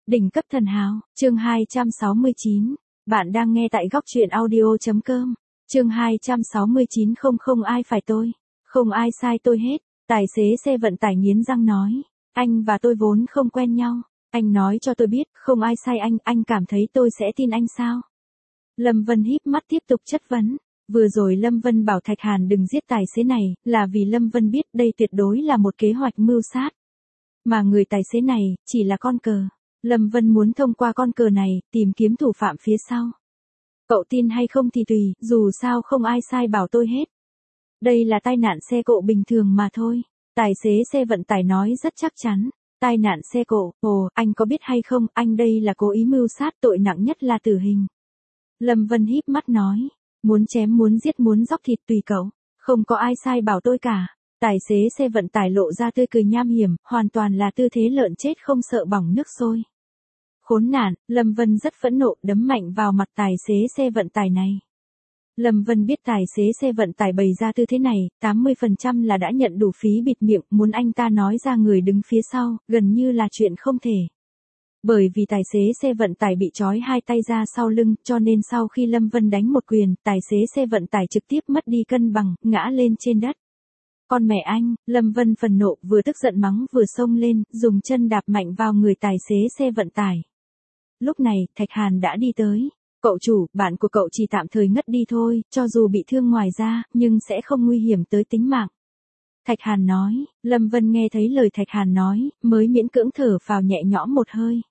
Đỉnh cấp thần hào, chương 269. Bạn đang nghe tại góc truyện audio.com. Chương 269 không ai phải tôi. Không ai sai tôi hết. Tài xế xe vận tải nghiến răng nói. Anh và tôi vốn không quen nhau. Anh nói cho tôi biết không ai sai anh cảm thấy tôi sẽ tin anh sao? Lâm Vân híp mắt tiếp tục chất vấn. Vừa rồi Lâm Vân bảo Thạch Hàn đừng giết tài xế này, là vì Lâm Vân biết đây tuyệt đối là một kế hoạch mưu sát. Mà người tài xế này, chỉ là con cờ. Lâm Vân muốn thông qua con cờ này, tìm kiếm thủ phạm phía sau. Cậu tin hay không thì tùy, dù sao không ai sai bảo tôi hết. Đây là tai nạn xe cộ bình thường mà thôi. Tài xế xe vận tải nói rất chắc chắn. Tai nạn xe cộ, anh có biết hay không, anh đây là cố ý mưu sát, tội nặng nhất là tử hình. Lâm Vân híp mắt nói, muốn chém muốn giết muốn dóc thịt tùy cậu, không có ai sai bảo tôi cả. Tài xế xe vận tải lộ ra tươi cười nham hiểm, hoàn toàn là tư thế lợn chết không sợ bỏng nước sôi. Khốn nạn, Lâm Vân rất phẫn nộ đấm mạnh vào mặt tài xế xe vận tải này. Lâm Vân biết tài xế xe vận tải bày ra tư thế này, 80% là đã nhận đủ phí bịt miệng, muốn anh ta nói ra người đứng phía sau, gần như là chuyện không thể. Bởi vì tài xế xe vận tải bị trói hai tay ra sau lưng, cho nên sau khi Lâm Vân đánh một quyền, tài xế xe vận tải trực tiếp mất đi cân bằng, ngã lên trên đất. Con mẹ anh, Lâm Vân phần nộ vừa tức giận mắng vừa xông lên, dùng chân đạp mạnh vào người tài xế xe vận tải. Lúc này, Thạch Hàn đã đi tới. Cậu chủ, bạn của cậu chỉ tạm thời ngất đi thôi, cho dù bị thương ngoài da, nhưng sẽ không nguy hiểm tới tính mạng. Thạch Hàn nói, Lâm Vân nghe thấy lời Thạch Hàn nói, mới miễn cưỡng thở phào nhẹ nhõm một hơi.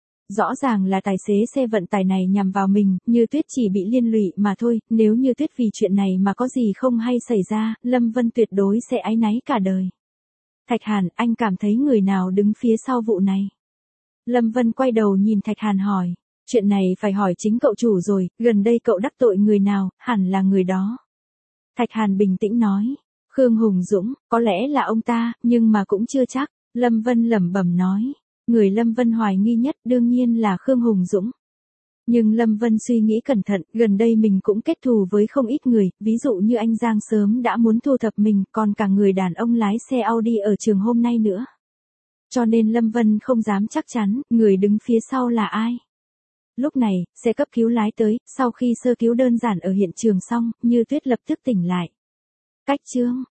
Rõ ràng là tài xế xe vận tải này nhằm vào mình, Như Tuyết chỉ bị liên lụy mà thôi, nếu Như Tuyết vì chuyện này mà có gì không hay xảy ra, Lâm Vân tuyệt đối sẽ áy náy cả đời. Thạch Hàn, anh cảm thấy người nào đứng phía sau vụ này? Lâm Vân quay đầu nhìn Thạch Hàn hỏi, chuyện này phải hỏi chính cậu chủ rồi, gần đây cậu đắc tội người nào, hẳn là người đó. Thạch Hàn bình tĩnh nói, Khương Hùng Dũng, có lẽ là ông ta, nhưng mà cũng chưa chắc. Lâm Vân lẩm bẩm nói. Người Lâm Vân hoài nghi nhất đương nhiên là Khương Hùng Dũng. Nhưng Lâm Vân suy nghĩ cẩn thận, gần đây mình cũng kết thù với không ít người, ví dụ như anh Giang sớm đã muốn thu thập mình, còn cả người đàn ông lái xe Audi ở trường hôm nay nữa. Cho nên Lâm Vân không dám chắc chắn, người đứng phía sau là ai. Lúc này, xe cấp cứu lái tới, sau khi sơ cứu đơn giản ở hiện trường xong, Như Tuyết lập tức tỉnh lại. Cách chương,